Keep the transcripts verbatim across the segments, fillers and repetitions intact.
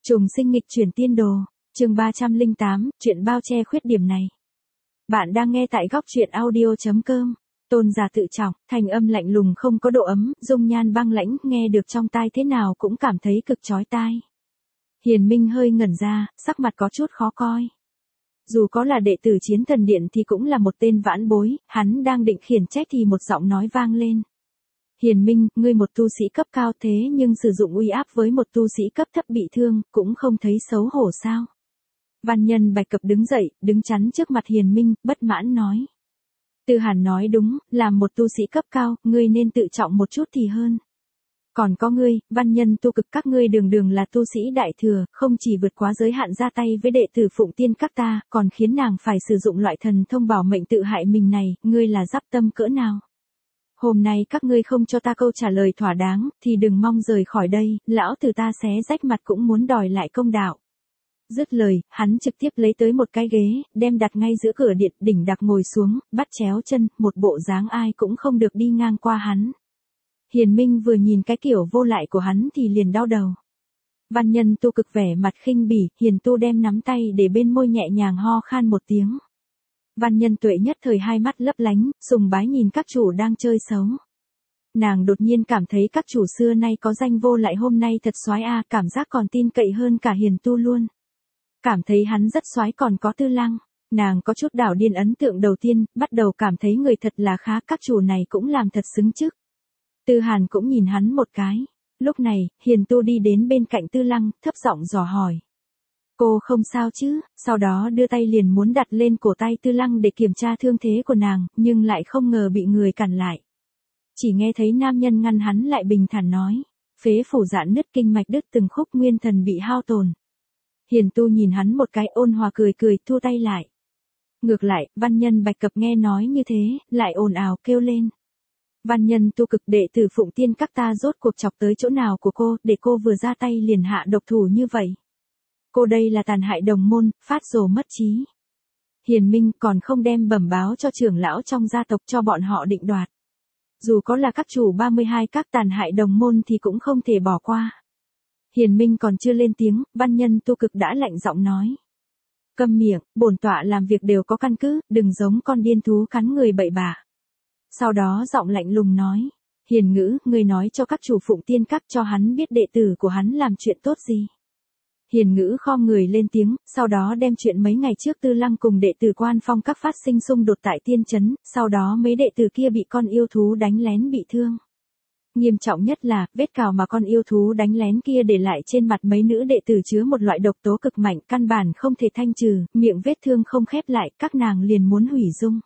Trùng sinh nghịch chuyển tiên đồ, chương ba trăm lẻ tám, chuyện bao che khuyết điểm này. Bạn đang nghe tại góc truyện audio chấm com. Tôn giả tự trọng, thành âm lạnh lùng không có độ ấm, dung nhan băng lãnh, nghe được trong tai thế nào cũng cảm thấy cực chói tai. Hiền Minh hơi ngẩn ra, sắc mặt có chút khó coi. Dù có là đệ tử Chiến Thần Điện thì cũng là một tên vãn bối, hắn đang định khiển trách thì một giọng nói vang lên. Hiền Minh, ngươi một tu sĩ cấp cao thế nhưng sử dụng uy áp với một tu sĩ cấp thấp bị thương, cũng không thấy xấu hổ sao? Văn Nhân Bạch Cập đứng dậy, đứng chắn trước mặt Hiền Minh, bất mãn nói. Tư Hàn nói đúng, làm một tu sĩ cấp cao, ngươi nên tự trọng một chút thì hơn. Còn có ngươi, Văn Nhân Tu Cực, các ngươi đường đường là tu sĩ đại thừa, không chỉ vượt quá giới hạn ra tay với đệ tử Phụng Tiên các ta, còn khiến nàng phải sử dụng loại thần thông bảo mệnh tự hại mình này, ngươi là dắp tâm cỡ nào? Hôm nay các ngươi không cho ta câu trả lời thỏa đáng, thì đừng mong rời khỏi đây, lão tử ta xé rách mặt cũng muốn đòi lại công đạo. Dứt lời, hắn trực tiếp lấy tới một cái ghế, đem đặt ngay giữa cửa điện, đỉnh đặc ngồi xuống, bắt chéo chân, một bộ dáng ai cũng không được đi ngang qua hắn. Hiền Minh vừa nhìn cái kiểu vô lại của hắn thì liền đau đầu. Văn Nhân Tu Cực vẻ mặt khinh bỉ, Hiền Tu đem nắm tay để bên môi nhẹ nhàng ho khan một tiếng. Văn Nhân Tuệ nhất thời hai mắt lấp lánh, sùng bái nhìn các chủ đang chơi xấu. Nàng đột nhiên cảm thấy các chủ xưa nay có danh vô lại hôm nay thật soái a, cảm giác còn tin cậy hơn cả Hiền Tu luôn. Cảm thấy hắn rất soái còn có Tư Lăng, nàng có chút đảo điên ấn tượng đầu tiên, bắt đầu cảm thấy người thật là khá, các chủ này cũng làm thật xứng chức. Tư Hàn cũng nhìn hắn một cái. Lúc này, Hiền Tu đi đến bên cạnh Tư Lăng, thấp giọng dò hỏi. Cô không sao chứ, sau đó đưa tay liền muốn đặt lên cổ tay Tư Lăng để kiểm tra thương thế của nàng, nhưng lại không ngờ bị người cản lại. Chỉ nghe thấy nam nhân ngăn hắn lại bình thản nói, phế phủ dạn nứt, kinh mạch đứt từng khúc, nguyên thần bị hao tổn. Hiền Tu nhìn hắn một cái, ôn hòa cười cười, thu tay lại. Ngược lại, Văn Nhân Bạch Cập nghe nói như thế, lại ồn ào kêu lên. Văn Nhân Tu Cực, đệ tử Phụng Tiên các ta rốt cuộc chọc tới chỗ nào của cô, để cô vừa ra tay liền hạ độc thủ như vậy. Cô đây là tàn hại đồng môn, phát rồ mất trí. Hiền Minh còn không đem bẩm báo cho trưởng lão trong gia tộc cho bọn họ định đoạt. Dù có là các chủ ba mươi hai các tàn hại đồng môn thì cũng không thể bỏ qua. Hiền Minh còn chưa lên tiếng, Văn Nhân Tu Cực đã lạnh giọng nói. Câm miệng, bổn tọa làm việc đều có căn cứ, đừng giống con điên thú cắn người bậy bạ. Sau đó giọng lạnh lùng nói. Hiền Ngữ, ngươi nói cho các chủ Phụng Tiên các cho hắn biết đệ tử của hắn làm chuyện tốt gì. Hiền Ngữ khom người lên tiếng, sau đó đem chuyện mấy ngày trước Tư Lăng cùng đệ tử Quan Phong các phát sinh xung đột tại Tiên Trấn, sau đó mấy đệ tử kia bị con yêu thú đánh lén bị thương. Nghiêm trọng nhất là, vết cào mà con yêu thú đánh lén kia để lại trên mặt mấy nữ đệ tử chứa một loại độc tố cực mạnh, căn bản không thể thanh trừ, miệng vết thương không khép lại, các nàng liền muốn hủy dung.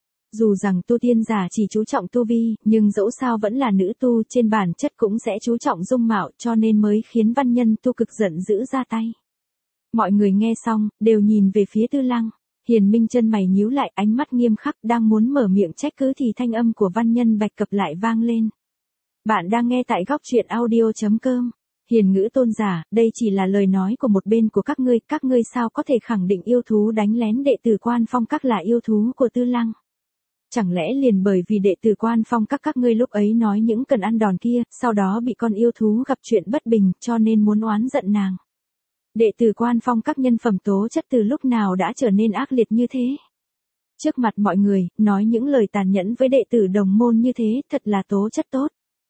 Dù rằng tu tiên giả chỉ chú trọng tu vi, nhưng dẫu sao vẫn là nữ tu, trên bản chất cũng sẽ chú trọng dung mạo, cho nên mới khiến Văn Nhân Tu Cực giận dữ ra tay. Mọi người nghe xong, đều nhìn về phía Tư Lăng. Hiền Minh chân mày nhíu lại, ánh mắt nghiêm khắc, đang muốn mở miệng trách cứ thì thanh âm của Văn Nhân Bạch Cập lại vang lên. Bạn đang nghe tại góc truyện audio chấm com. Hiền Ngữ tôn giả, đây chỉ là lời nói của một bên của các ngươi, các ngươi sao có thể khẳng định yêu thú đánh lén đệ tử Quan Phong các là yêu thú của Tư Lăng? Chẳng lẽ liền bởi vì đệ tử Quan Phong các các ngươi lúc ấy nói những cần ăn đòn kia, sau đó bị con yêu thú gặp chuyện bất bình, cho nên muốn oán giận nàng? Đệ tử Quan Phong các nhân phẩm tố chất từ lúc nào đã trở nên ác liệt như thế? Trước mặt mọi người, nói những lời tàn nhẫn với đệ tử đồng môn như thế, thật là tố chất tốt.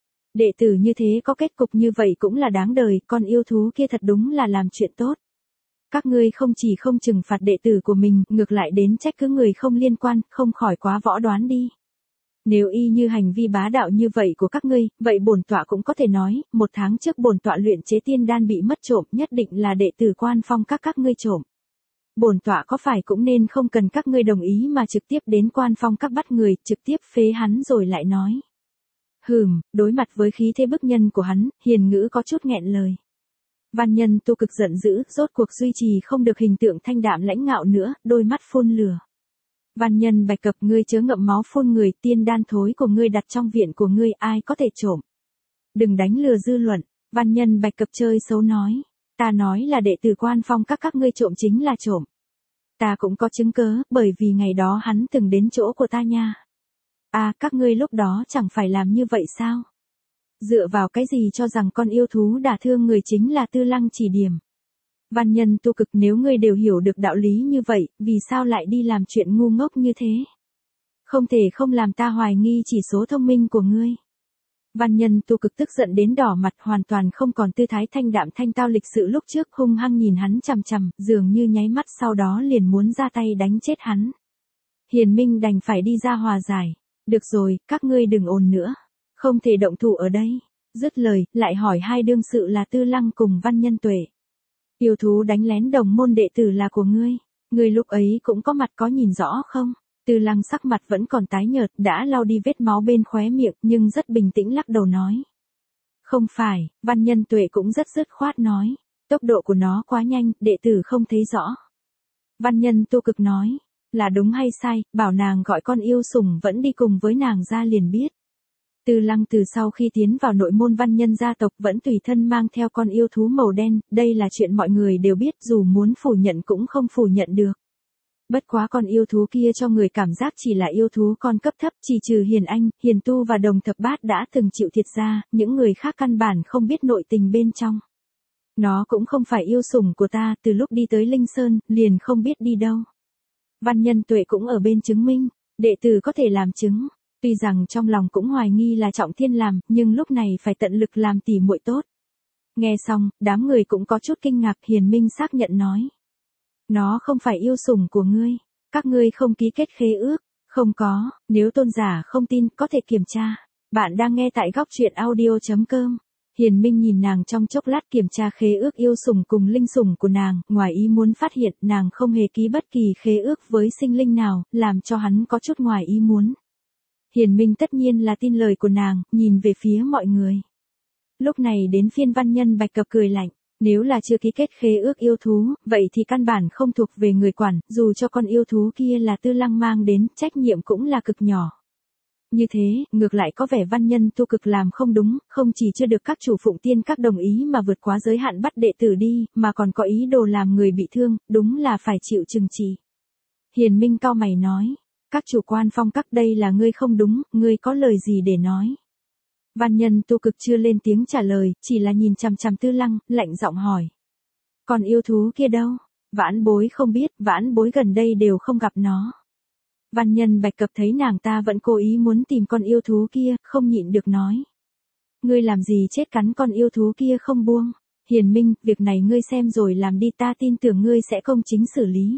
Đệ tử như thế có kết cục như vậy cũng là đáng đời, con yêu thú kia thật đúng là làm chuyện tốt. Các ngươi không chỉ không trừng phạt đệ tử của mình, ngược lại đến trách cứ người không liên quan, không khỏi quá võ đoán đi. Nếu y như hành vi bá đạo như vậy của các ngươi, vậy bổn tọa cũng có thể nói, một tháng trước bổn tọa luyện chế tiên đan bị mất trộm, nhất định là đệ tử Quan Phong các các ngươi trộm. Bổn tọa có phải cũng nên không cần các ngươi đồng ý mà trực tiếp đến Quan Phong các bắt người, trực tiếp phế hắn rồi lại nói. Hừm, đối mặt với khí thế bức nhân của hắn, Hiền Ngữ có chút nghẹn lời. Văn Nhân Tu Cực giận dữ, rốt cuộc duy trì không được hình tượng thanh đạm lãnh ngạo nữa, đôi mắt phun lửa. Văn Nhân Bạch Cập, ngươi chớ ngậm máu phun người, tiên đan thối của ngươi đặt trong viện của ngươi, ai có thể trộm? Đừng đánh lừa dư luận. Văn Nhân Bạch Cập chơi xấu nói. Ta nói là đệ tử Quan Phong các các ngươi trộm chính là trộm. Ta cũng có chứng cớ, bởi vì ngày đó hắn từng đến chỗ của ta nha. À, các ngươi lúc đó chẳng phải làm như vậy sao? Dựa vào cái gì cho rằng con yêu thú đả thương người chính là Tư Lăng chỉ điểm? Văn Nhân Tu Cực, nếu ngươi đều hiểu được đạo lý như vậy, vì sao lại đi làm chuyện ngu ngốc như thế? Không thể không làm ta hoài nghi chỉ số thông minh của ngươi. Văn Nhân Tu Cực tức giận đến đỏ mặt, hoàn toàn không còn tư thái thanh đạm thanh tao lịch sự lúc trước, hung hăng nhìn hắn chằm chằm, dường như nháy mắt sau đó liền muốn ra tay đánh chết hắn. Hiền Minh đành phải đi ra hòa giải. Được rồi, các ngươi đừng ồn nữa. Không thể động thủ ở đây. Dứt lời, lại hỏi hai đương sự là Tư Lăng cùng Văn Nhân Tuệ. Yêu thú đánh lén đồng môn đệ tử là của ngươi. Ngươi lúc ấy cũng có mặt có nhìn rõ không? Tư Lăng sắc mặt vẫn còn tái nhợt, đã lau đi vết máu bên khóe miệng, nhưng rất bình tĩnh lắc đầu nói. Không phải, Văn Nhân Tuệ cũng rất dứt khoát nói. Tốc độ của nó quá nhanh, đệ tử không thấy rõ. Văn Nhân Tu Cực nói. Là đúng hay sai, bảo nàng gọi con yêu sủng vẫn đi cùng với nàng ra liền biết. Tư Lăng từ sau khi tiến vào nội môn Văn Nhân gia tộc vẫn tùy thân mang theo con yêu thú màu đen, đây là chuyện mọi người đều biết, dù muốn phủ nhận cũng không phủ nhận được. Bất quá con yêu thú kia cho người cảm giác chỉ là yêu thú con cấp thấp, chỉ trừ Hiền Anh, Hiền Tu và Đồng Thập Bát đã từng chịu thiệt ra, những người khác căn bản không biết nội tình bên trong. Nó cũng không phải yêu sủng của ta, từ lúc đi tới Linh Sơn, liền không biết đi đâu. Văn Nhân Tuệ cũng ở bên chứng minh, đệ tử có thể làm chứng. Tuy rằng trong lòng cũng hoài nghi là Trọng Thiên làm, nhưng lúc này phải tận lực làm tỉ muội tốt. Nghe xong, đám người cũng có chút kinh ngạc. Hiền Minh xác nhận nói. Nó không phải yêu sủng của ngươi, các ngươi không ký kết khế ước. Không có, nếu tôn giả không tin có thể kiểm tra. Bạn đang nghe tại góc truyện audio chấm com. Hiền Minh nhìn nàng trong chốc lát, kiểm tra khế ước yêu sủng cùng linh sủng của nàng, ngoài ý muốn phát hiện nàng không hề ký bất kỳ khế ước với sinh linh nào, làm cho hắn có chút ngoài ý muốn. Hiền Minh tất nhiên là tin lời của nàng, nhìn về phía mọi người. Lúc này đến phiên Văn Nhân Bạch Cập cười lạnh, nếu là chưa ký kết khế ước yêu thú, vậy thì căn bản không thuộc về người quản, dù cho con yêu thú kia là Tư Lăng mang đến, trách nhiệm cũng là cực nhỏ. Như thế, ngược lại có vẻ Văn Nhân Tu Cực làm không đúng, không chỉ chưa được các chủ phụng tiên các đồng ý mà vượt quá giới hạn bắt đệ tử đi, mà còn có ý đồ làm người bị thương, đúng là phải chịu trừng trị. Hiền Minh cau mày nói, các chủ quan phong các, đây là ngươi không đúng, ngươi có lời gì để nói? Văn Nhân Tu Cực chưa lên tiếng trả lời, chỉ là nhìn chằm chằm Tư Lăng, lạnh giọng hỏi. Còn yêu thú kia đâu? Vãn bối không biết, vãn bối gần đây đều không gặp nó. Văn Nhân Bạch Cập thấy nàng ta vẫn cố ý muốn tìm con yêu thú kia, không nhịn được nói. Ngươi làm gì chết cắn con yêu thú kia không buông? Hiền Minh, việc này ngươi xem rồi làm đi, ta tin tưởng ngươi sẽ công chính xử lý.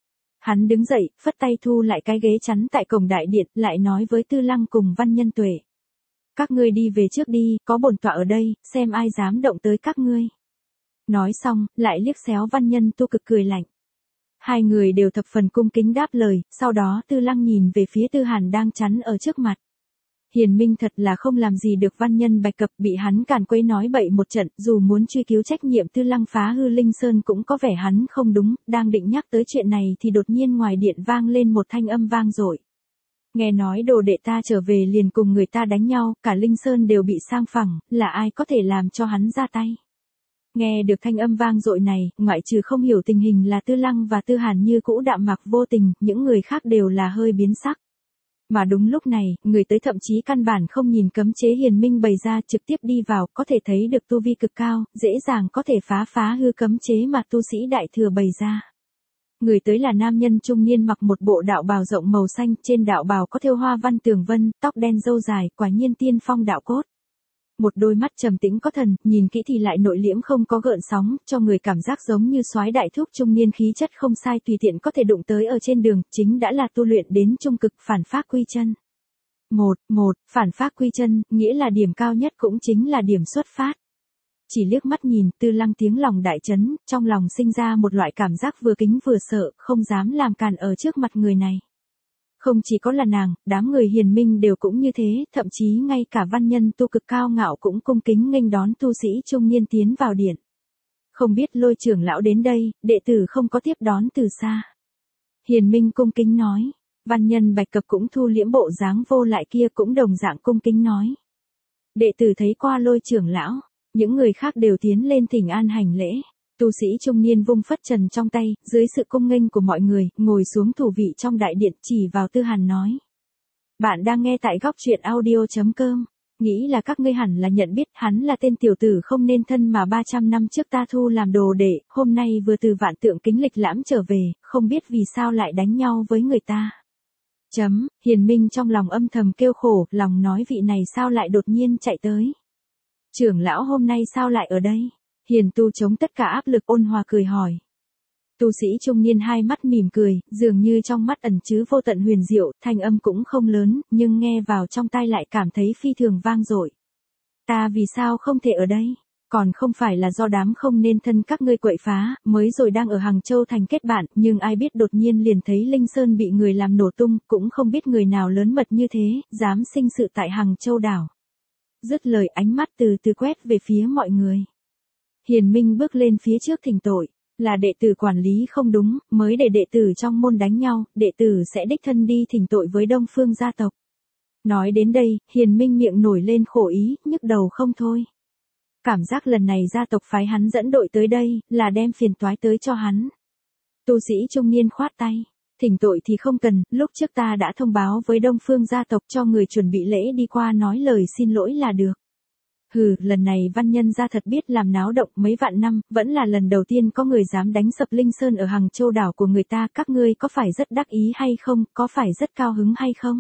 Hắn đứng dậy, phất tay thu lại cái ghế chắn tại cổng đại điện, lại nói với Tư Lăng cùng Văn Nhân Tuệ. Các ngươi đi về trước đi, có bổn tọa ở đây, xem ai dám động tới các ngươi. Nói xong, lại liếc xéo Văn Nhân Tu Cực cười lạnh. Hai người đều thập phần cung kính đáp lời, sau đó Tư Lăng nhìn về phía Tư Hàn đang chắn ở trước mặt. Hiền Minh thật là không làm gì được Văn Nhân Bạch Cập, bị hắn càn quấy nói bậy một trận, dù muốn truy cứu trách nhiệm Tư Lăng phá hư Linh Sơn cũng có vẻ hắn không đúng, đang định nhắc tới chuyện này thì đột nhiên ngoài điện vang lên một thanh âm vang dội. Nghe nói đồ đệ ta trở về liền cùng người ta đánh nhau, cả Linh Sơn đều bị sang phẳng, là ai có thể làm cho hắn ra tay? Nghe được thanh âm vang dội này, ngoại trừ không hiểu tình hình là Tư Lăng và Tư Hàn như cũ đạm mạc vô tình, những người khác đều là hơi biến sắc. Mà đúng lúc này, người tới thậm chí căn bản không nhìn cấm chế Hiền Minh bày ra, trực tiếp đi vào, có thể thấy được tu vi cực cao, dễ dàng có thể phá phá hư cấm chế mà tu sĩ đại thừa bày ra. Người tới là nam nhân trung niên mặc một bộ đạo bào rộng màu xanh, trên đạo bào có thêu hoa văn tường vân, tóc đen râu dài, quả nhiên tiên phong đạo cốt. Một đôi mắt trầm tĩnh có thần, nhìn kỹ thì lại nội liễm không có gợn sóng, cho người cảm giác giống như soái đại thúc trung niên, khí chất không sai, tùy tiện có thể đụng tới ở trên đường, chính đã là tu luyện đến trung cực, phản phác quy chân. Một, một, phản phác quy chân, nghĩa là điểm cao nhất cũng chính là điểm xuất phát. Chỉ liếc mắt nhìn, Tư Lăng tiếng lòng đại chấn, trong lòng sinh ra một loại cảm giác vừa kính vừa sợ, không dám làm càn ở trước mặt người này. Không chỉ có là nàng, đám người Hiền Minh đều cũng như thế, thậm chí ngay cả Văn Nhân Tu Cực cao ngạo cũng cung kính nghênh đón tu sĩ trung niên tiến vào điện. Không biết Lôi trưởng lão đến đây, đệ tử không có tiếp đón từ xa. Hiền Minh cung kính nói, Văn Nhân Bạch Cập cũng thu liễm bộ dáng vô lại kia, cũng đồng dạng cung kính nói. Đệ tử thấy qua Lôi trưởng lão, những người khác đều tiến lên thỉnh an hành lễ. Tu sĩ trung niên vung phất trần trong tay, dưới sự cung nghênh của mọi người, ngồi xuống thủ vị trong đại điện, chỉ vào Tư Hàn nói. Bạn đang nghe tại góc truyện audio chấm com. Nghĩ là các ngươi hẳn là nhận biết hắn là tên tiểu tử không nên thân mà ba trăm năm trước ta thu làm đồ đệ, hôm nay vừa từ vạn tượng kính lịch lãm trở về, không biết vì sao lại đánh nhau với người ta. Chấm, Hiền Minh trong lòng âm thầm kêu khổ, lòng nói vị này sao lại đột nhiên chạy tới. Trưởng lão hôm nay sao lại ở đây? Hiền Tu chống tất cả áp lực ôn hòa cười hỏi. Tu sĩ trung niên hai mắt mỉm cười, dường như trong mắt ẩn chứa vô tận huyền diệu, thanh âm cũng không lớn, nhưng nghe vào trong tai lại cảm thấy phi thường vang dội. Ta vì sao không thể ở đây? Còn không phải là do đám không nên thân các ngươi quậy phá, mới rồi đang ở Hàng Châu thành kết bạn, nhưng ai biết đột nhiên liền thấy Linh Sơn bị người làm nổ tung, cũng không biết người nào lớn mật như thế, dám sinh sự tại Hàng Châu đảo. Dứt lời ánh mắt từ từ quét về phía mọi người. Hiền Minh bước lên phía trước thỉnh tội. Là đệ tử quản lý không đúng, mới để đệ tử trong môn đánh nhau, đệ tử sẽ đích thân đi thỉnh tội với Đông Phương gia tộc. Nói đến đây, Hiền Minh miệng nổi lên khổ ý, nhức đầu không thôi. Cảm giác lần này gia tộc phái hắn dẫn đội tới đây, là đem phiền toái tới cho hắn. Tu sĩ trung niên khoát tay. Thỉnh tội thì không cần, lúc trước ta đã thông báo với Đông Phương gia tộc cho người chuẩn bị lễ đi qua nói lời xin lỗi là được. Hừ, lần này văn nhân gia thật biết làm náo động mấy vạn năm, vẫn là lần đầu tiên có người dám đánh sập Linh Sơn ở Hàng Châu đảo của người ta, các ngươi có phải rất đắc ý hay không, có phải rất cao hứng hay không?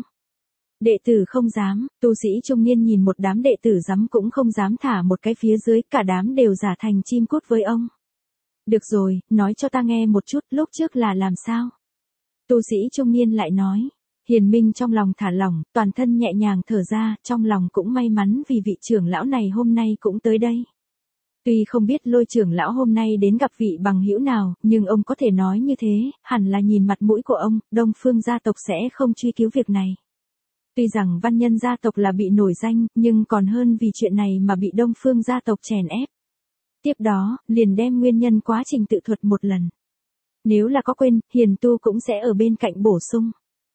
Đệ tử không dám, tu sĩ trung niên nhìn một đám đệ tử dám cũng không dám thả một cái phía dưới, cả đám đều giả thành chim cút với ông. Được rồi, nói cho ta nghe một chút, lúc trước là làm sao? Tu sĩ trung niên lại nói. Hiền Minh trong lòng thả lỏng, toàn thân nhẹ nhàng thở ra, trong lòng cũng may mắn vì vị trưởng lão này hôm nay cũng tới đây. Tuy không biết Lôi trưởng lão hôm nay đến gặp vị bằng hữu nào, nhưng ông có thể nói như thế, hẳn là nhìn mặt mũi của ông, Đông Phương gia tộc sẽ không truy cứu việc này. Tuy rằng văn nhân gia tộc là bị nổi danh, nhưng còn hơn vì chuyện này mà bị Đông Phương gia tộc chèn ép. Tiếp đó, liền đem nguyên nhân quá trình tự thuật một lần. Nếu là có quên, Hiền Tu cũng sẽ ở bên cạnh bổ sung.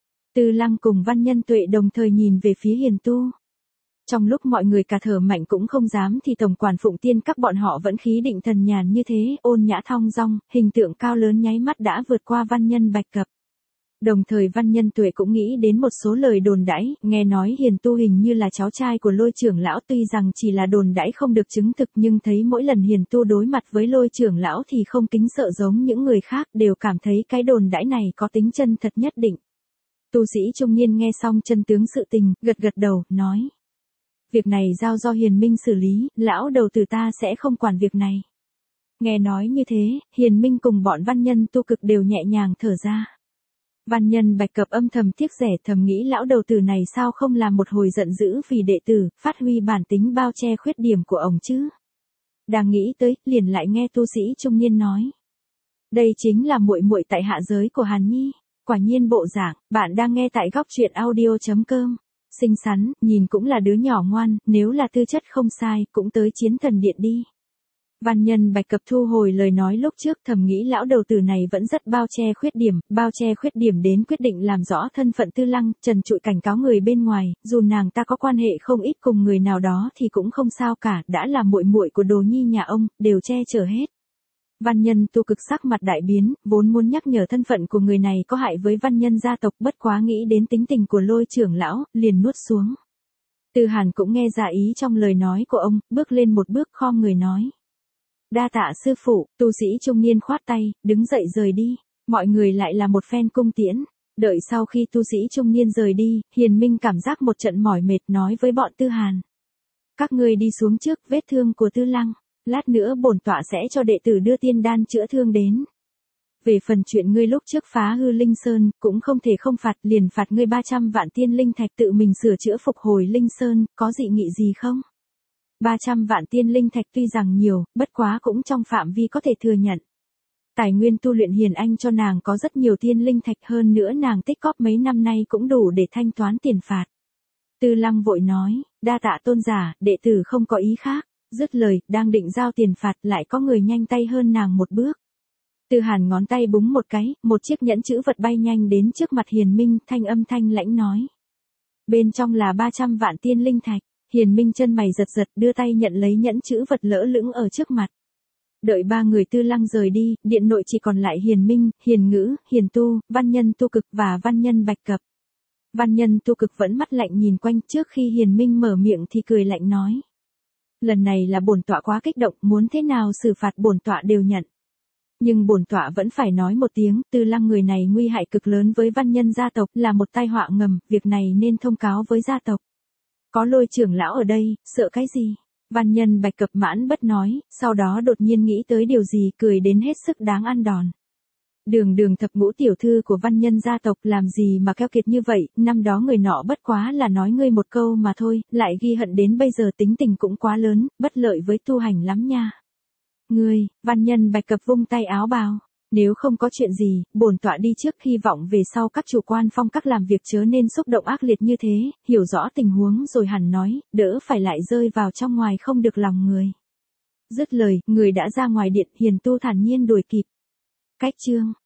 Tư Lăng cùng Văn Nhân Tuệ đồng thời nhìn về phía Hiền Tu. Trong lúc mọi người cả thở mạnh cũng không dám thì tổng quản Phụng Tiên các bọn họ vẫn khí định thần nhàn như thế, ôn nhã thong dong, hình tượng cao lớn nháy mắt đã vượt qua Văn Nhân Bạch Cập. Đồng thời Văn Nhân Tuệ cũng nghĩ đến một số lời đồn đãi, nghe nói Hiền Tu hình như là cháu trai của Lôi trưởng lão, tuy rằng chỉ là đồn đãi không được chứng thực, nhưng thấy mỗi lần Hiền Tu đối mặt với Lôi trưởng lão thì không kính sợ giống những người khác, đều cảm thấy cái đồn đãi này có tính chân thật nhất định. Tu sĩ trung niên nghe xong chân tướng sự tình, gật gật đầu, nói. Việc này giao do Hiền Minh xử lý, lão đầu tử ta sẽ không quản việc này. Nghe nói như thế, Hiền Minh cùng bọn văn nhân tu cực đều nhẹ nhàng thở ra. Văn nhân Bạch Cập âm thầm tiếc rẻ, thầm nghĩ lão đầu tử này sao không làm một hồi giận dữ vì đệ tử, phát huy bản tính bao che khuyết điểm của ông chứ. Đang nghĩ tới, liền lại nghe tu sĩ trung niên nói. Đây chính là muội muội tại hạ giới của Hàn Nhi. Quả nhiên bộ dạng, bạn đang nghe tại góc truyện audio chấm com. Xinh xắn, nhìn cũng là đứa nhỏ ngoan, nếu là tư chất không sai, cũng tới chiến thần điện đi. Văn nhân Bạch Cập thu hồi lời nói lúc trước, thầm nghĩ lão đầu tử này vẫn rất bao che khuyết điểm, bao che khuyết điểm đến quyết định làm rõ thân phận Tư Lăng, trần trụi cảnh cáo người bên ngoài, dù nàng ta có quan hệ không ít cùng người nào đó thì cũng không sao cả, đã là muội muội của Đồ Nhi nhà ông, đều che chở hết. Văn nhân tu cực sắc mặt đại biến, vốn muốn nhắc nhở thân phận của người này có hại với văn nhân gia tộc, bất quá nghĩ đến tính tình của Lôi trưởng lão, liền nuốt xuống. Tư Hàn cũng nghe ra ý trong lời nói của ông, bước lên một bước khom người nói. Đa tạ sư phụ, tu sĩ trung niên khoát tay, đứng dậy rời đi, mọi người lại là một phen cung tiễn. Đợi sau khi tu sĩ trung niên rời đi, Hiền Minh cảm giác một trận mỏi mệt nói với bọn Tư Hàn. Các ngươi đi xuống trước, vết thương của Tư Lăng. Lát nữa bổn tọa sẽ cho đệ tử đưa tiên đan chữa thương đến. Về phần chuyện ngươi lúc trước phá hư Linh Sơn, cũng không thể không phạt, liền phạt ngươi ba trăm vạn tiên linh thạch tự mình sửa chữa phục hồi Linh Sơn, có dị nghị gì không? ba trăm vạn tiên linh thạch tuy rằng nhiều, bất quá cũng trong phạm vi có thể thừa nhận. Tài nguyên tu luyện Hiền Anh cho nàng có rất nhiều tiên linh thạch, hơn nữa nàng tích cóp mấy năm nay cũng đủ để thanh toán tiền phạt. Tư Lăng vội nói, đa tạ tôn giả, đệ tử không có ý khác. Dứt lời, đang định giao tiền phạt, lại có người nhanh tay hơn nàng một bước. Tư Hàn ngón tay búng một cái, một chiếc nhẫn chữ vật bay nhanh đến trước mặt Hiền Minh, thanh âm thanh lãnh nói. Bên trong là ba trăm vạn tiên linh thạch. Hiền Minh chân mày giật giật, đưa tay nhận lấy nhẫn chữ vật lỡ lững ở trước mặt. Đợi ba người Tư Lăng rời đi, điện nội chỉ còn lại Hiền Minh, Hiền Ngữ, Hiền Tu, Văn Nhân Tu Cực và Văn Nhân Bạch Cập. Văn nhân tu cực vẫn mắt lạnh nhìn quanh, trước khi Hiền Minh mở miệng thì cười lạnh nói. Lần này là bổn tọa quá kích động, muốn thế nào xử phạt bổn tọa đều nhận. Nhưng bổn tọa vẫn phải nói một tiếng, Tư Lăng người này nguy hại cực lớn với văn nhân gia tộc, là một tai họa ngầm, việc này nên thông cáo với gia tộc. Có Lôi trưởng lão ở đây, sợ cái gì? Văn nhân Bạch Cập mãn bất nói, sau đó đột nhiên nghĩ tới điều gì, cười đến hết sức đáng ăn đòn. Đường đường thập ngũ tiểu thư của văn nhân gia tộc làm gì mà keo kiệt như vậy, năm đó người nọ bất quá là nói ngươi một câu mà thôi, lại ghi hận đến bây giờ, tính tình cũng quá lớn, bất lợi với tu hành lắm nha. Ngươi, văn nhân Bạch Cập vung tay áo bào. Nếu không có chuyện gì, bổn tọa đi trước, hy vọng về sau các chủ quan phong các làm việc chớ nên xúc động ác liệt như thế, hiểu rõ tình huống rồi hẳn nói, đỡ phải lại rơi vào trong ngoài không được lòng người. Dứt lời, người đã ra ngoài điện, Hiền Tu thản nhiên đuổi kịp. Cách chương